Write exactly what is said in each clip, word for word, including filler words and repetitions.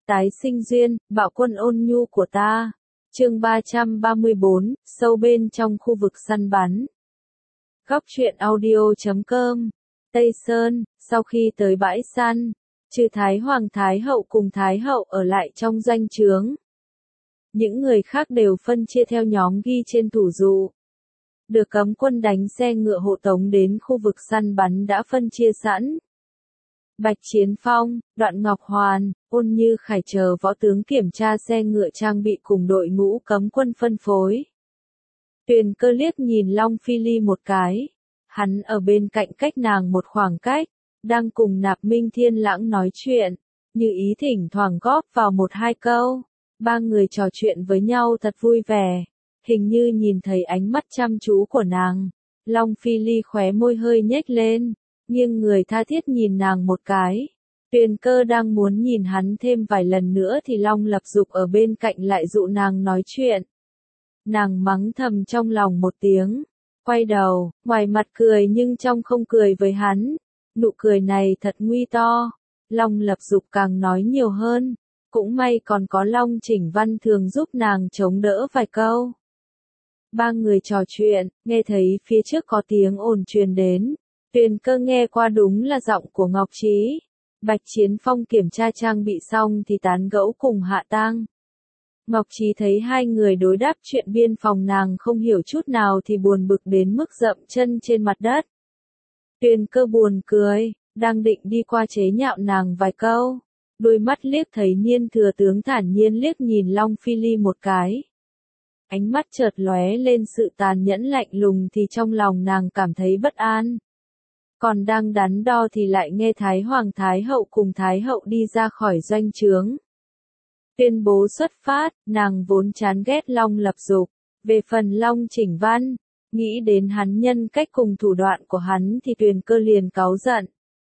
Tái sinh duyên, bạo quân ôn nhu của ta. Chương ba trăm ba mươi bốn, sâu bên trong khu vực săn bắn. Góc truyện audio chấm com. Tây Sơn, sau khi tới bãi săn, trừ Thái Hoàng Thái Hậu cùng Thái Hậu ở lại trong doanh trướng. Những người khác đều phân chia theo nhóm ghi trên thủ dụ. Được cấm quân đánh xe ngựa hộ tống đến khu vực săn bắn đã phân chia sẵn. Bạch Chiến Phong, Đoạn Ngọc Hoàn, Ôn Như Khải chờ võ tướng kiểm tra xe ngựa trang bị cùng đội ngũ cấm quân phân phối. Tuyền Cơ liếc nhìn Long Phi Ly một cái. Hắn ở bên cạnh cách nàng một khoảng cách, đang cùng Nạp Minh Thiên Lãng nói chuyện, như ý thỉnh thoảng góp vào một hai câu. Ba người trò chuyện với nhau thật vui vẻ, hình như nhìn thấy ánh mắt chăm chú của nàng. Long Phi Ly khóe môi hơi nhếch lên, nghiêng người tha thiết nhìn nàng một cái. Tuyền Cơ đang muốn nhìn hắn thêm vài lần nữa thì Long Lập Dục ở bên cạnh lại dụ nàng nói chuyện. Nàng mắng thầm trong lòng một tiếng, quay đầu, ngoài mặt cười nhưng trong không cười với hắn. Nụ cười này thật nguy to. Long Lập Dục càng nói nhiều hơn, cũng may còn có Long Chỉnh Văn thường giúp nàng chống đỡ vài câu. Ba người trò chuyện, nghe thấy phía trước có tiếng ồn truyền đến. Tuyền Cơ nghe qua đúng là giọng của Ngọc Trí. Bạch Chiến Phong kiểm tra trang bị xong thì tán gẫu cùng Hạ Tang. Ngọc Trí thấy hai người đối đáp chuyện biên phòng nàng không hiểu chút nào thì buồn bực đến mức dậm chân trên mặt đất. Tuyền Cơ buồn cười, đang định đi qua chế nhạo nàng vài câu. Đôi mắt liếc thấy Niên thừa tướng thản nhiên liếc nhìn Long Phi Ly một cái. Ánh mắt chợt lóe lên sự tàn nhẫn lạnh lùng thì trong lòng nàng cảm thấy bất an. Còn đang đắn đo thì lại nghe Thái Hoàng Thái Hậu cùng Thái Hậu đi ra khỏi doanh trướng. Tuyên bố xuất phát, nàng vốn chán ghét Long Lập Dục. Về phần Long Chỉnh Văn, nghĩ đến hắn nhân cách cùng thủ đoạn của hắn thì Tuyền Cơ liền cáu giận.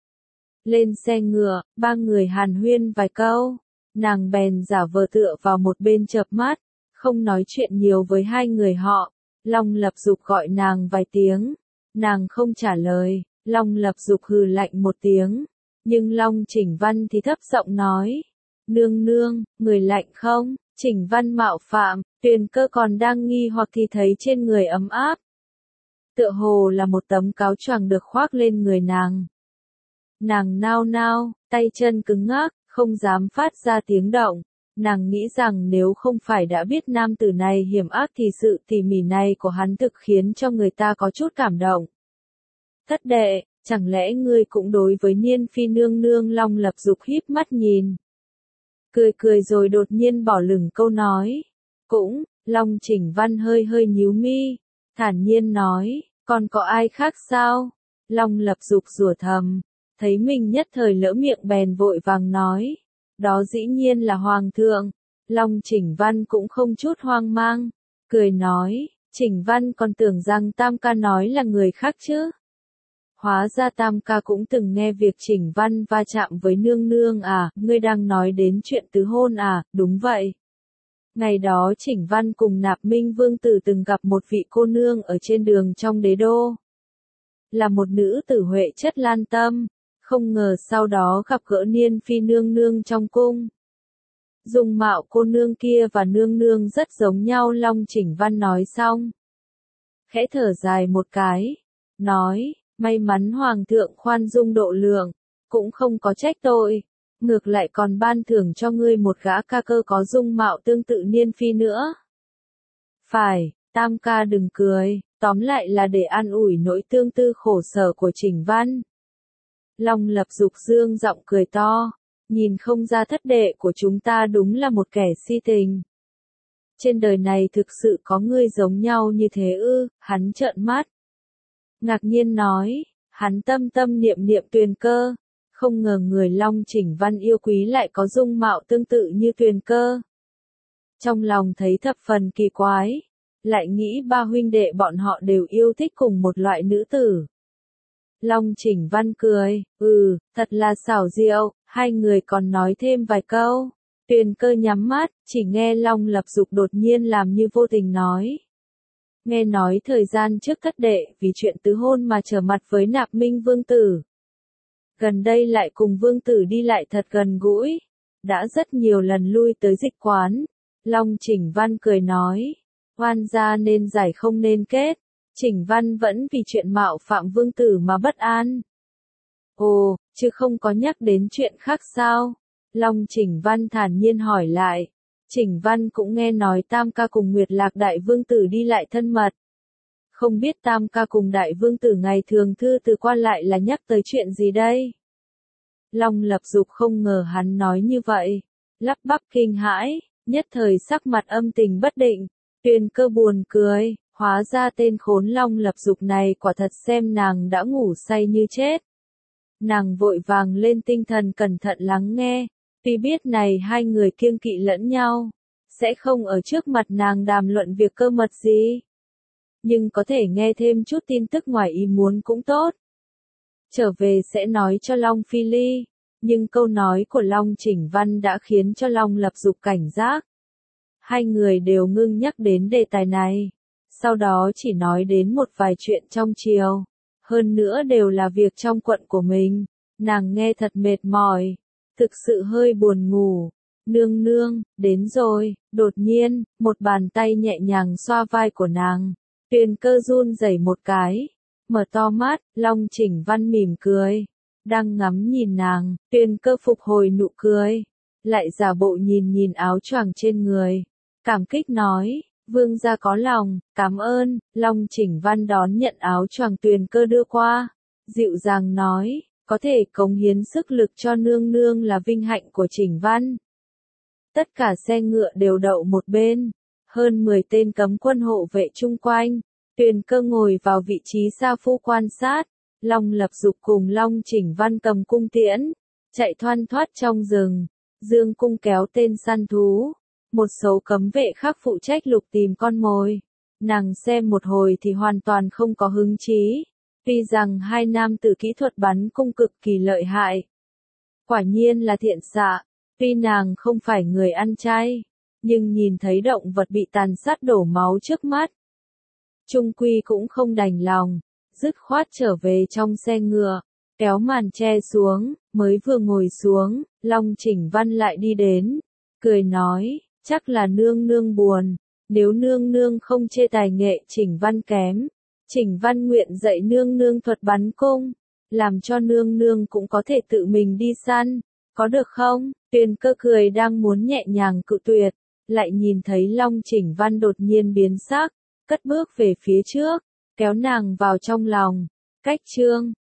Lên xe ngựa, ba người hàn huyên vài câu, nàng bèn giả vờ tựa vào một bên chợp mắt, không nói chuyện nhiều với hai người họ. Long Lập Dục gọi nàng vài tiếng, nàng không trả lời. Long Lập Dục hừ lạnh một tiếng, nhưng Long Chỉnh Văn thì thấp giọng nói, nương nương, người lạnh không? Chỉnh Văn mạo phạm. Tuyền Cơ còn đang nghi hoặc thì thấy trên người ấm áp. Tựa hồ là một tấm cáo choàng được khoác lên người nàng. Nàng nao nao, tay chân cứng ngắc, không dám phát ra tiếng động. Nàng nghĩ rằng nếu không phải đã biết nam tử này hiểm ác thì sự tỉ mỉ này của hắn thực khiến cho người ta có chút cảm động. Thất đệ, chẳng lẽ ngươi cũng đối với Niên Phi nương nương? Long Lập Dục híp mắt nhìn. Cười cười rồi đột nhiên bỏ lửng câu nói. Cũng, Long Chỉnh Văn hơi hơi nhíu mi, thản nhiên nói, còn có ai khác sao? Long Lập Dục rủa thầm, thấy mình nhất thời lỡ miệng bèn vội vàng nói. Đó dĩ nhiên là Hoàng thượng. Long Chỉnh Văn cũng không chút hoang mang, cười nói, Chỉnh Văn còn tưởng rằng Tam ca nói là người khác chứ. Hóa ra Tam ca cũng từng nghe việc Chỉnh Văn va chạm với nương nương à, ngươi đang nói đến chuyện tứ hôn à? Đúng vậy. Ngày đó Chỉnh Văn cùng Nạp Minh Vương tử từng gặp một vị cô nương ở trên đường trong đế đô. Là một nữ tử huệ chất lan tâm, không ngờ sau đó gặp gỡ Niên Phi nương nương trong cung. Dung mạo cô nương kia và nương nương rất giống nhau. Long Chỉnh Văn nói xong, khẽ thở dài một cái, nói, may mắn Hoàng thượng khoan dung độ lượng, cũng không có trách tội, ngược lại còn ban thưởng cho ngươi một gã ca cơ có dung mạo tương tự Niên Phi nữa. Phải, Tam ca đừng cười, tóm lại là để an ủi nỗi tương tư khổ sở của Chỉnh Văn. Long Lập Dục dương giọng cười to, nhìn không ra thất đệ của chúng ta đúng là một kẻ si tình. Trên đời này thực sự có người giống nhau như thế ư? Hắn trợn mắt, ngạc nhiên nói, hắn tâm tâm niệm niệm Tuyền Cơ, không ngờ người Long Chỉnh Văn yêu quý lại có dung mạo tương tự như Tuyền Cơ. Trong lòng thấy thập phần kỳ quái, lại nghĩ ba huynh đệ bọn họ đều yêu thích cùng một loại nữ tử. Long Chỉnh Văn cười, ừ, thật là xảo diệu. Hai người còn nói thêm vài câu. Tuyền Cơ nhắm mắt, chỉ nghe Long Lập Dục đột nhiên làm như vô tình nói. Nghe nói thời gian trước thất đệ vì chuyện tứ hôn mà trở mặt với Nạp Minh Vương tử. Gần đây lại cùng Vương tử đi lại thật gần gũi. đã rất nhiều lần lui tới dịch quán. Long Chỉnh Văn cười nói, oan gia nên giải không nên kết. Chỉnh Văn vẫn vì chuyện mạo phạm vương tử mà bất an. Ồ, chứ không có nhắc đến chuyện khác sao? Long Chỉnh Văn thản nhiên hỏi lại. Chỉnh Văn cũng nghe nói Tam ca cùng Nguyệt Lạc đại vương tử đi lại thân mật. Không biết Tam ca cùng đại vương tử ngày thường thư từ qua lại là nhắc tới chuyện gì đây? Long Lập Dục không ngờ hắn nói như vậy. Lắp bắp kinh hãi, nhất thời sắc mặt âm tình bất định. Tuyền Cơ buồn cười, hóa ra tên khốn Long Lập Dục này quả thật xem nàng đã ngủ say như chết. Nàng vội vàng lên tinh thần cẩn thận lắng nghe. Tuy biết này hai người kiêng kỵ lẫn nhau, sẽ không ở trước mặt nàng đàm luận việc cơ mật gì. Nhưng có thể nghe thêm chút tin tức ngoài ý muốn cũng tốt. Trở về sẽ nói cho Long Phi Ly, nhưng câu nói của Long Chỉnh Văn đã khiến cho Long Lập Dục cảnh giác. Hai người đều ngưng nhắc đến đề tài này, sau đó chỉ nói đến một vài chuyện trong triều, hơn nữa đều là việc trong quận của mình. Nàng nghe thật mệt mỏi, thực sự hơi buồn ngủ. Nương nương, đến rồi. Đột nhiên, một bàn tay nhẹ nhàng xoa vai của nàng. Tuyền Cơ run rẩy một cái, mở to mắt. Long Chỉnh Văn mỉm cười, đang ngắm nhìn nàng. Tuyền Cơ phục hồi nụ cười, lại giả bộ nhìn nhìn áo choàng trên người, cảm kích nói, vương gia có lòng, cảm ơn. Long Chỉnh Văn đón nhận áo choàng Tuyền Cơ đưa qua, dịu dàng nói, có thể cống hiến sức lực cho nương nương là vinh hạnh của Chỉnh Văn. Tất cả xe ngựa đều đậu một bên, hơn mười tên cấm quân hộ vệ chung quanh. Tuyền Cơ ngồi vào vị trí sa phu quan sát. Long Lập Dục cùng Long Chỉnh Văn cầm cung tiễn, chạy thoăn thoắt trong rừng. Dương cung kéo tên săn thú. Một số cấm vệ khác phụ trách lục tìm con mồi. Nàng xem một hồi thì hoàn toàn không có hứng chí. Tuy rằng hai nam tử kỹ thuật bắn cung cực kỳ lợi hại. Quả nhiên là thiện xạ. Tuy nàng không phải người ăn chay, nhưng nhìn thấy động vật bị tàn sát đổ máu trước mắt, Trung Quy cũng không đành lòng, dứt khoát trở về trong xe ngựa, kéo màn che xuống. Mới vừa ngồi xuống, Long Chỉnh Văn lại đi đến, cười nói, chắc là nương nương buồn, nếu nương nương không chê tài nghệ Chỉnh Văn kém, Chỉnh Văn nguyện dạy nương nương thuật bắn cung, làm cho nương nương cũng có thể tự mình đi săn, có được không? Tuyền Cơ cười đang muốn nhẹ nhàng cự tuyệt, lại nhìn thấy Long Chỉnh Văn đột nhiên biến sắc, cất bước về phía trước, kéo nàng vào trong lòng. Cách chương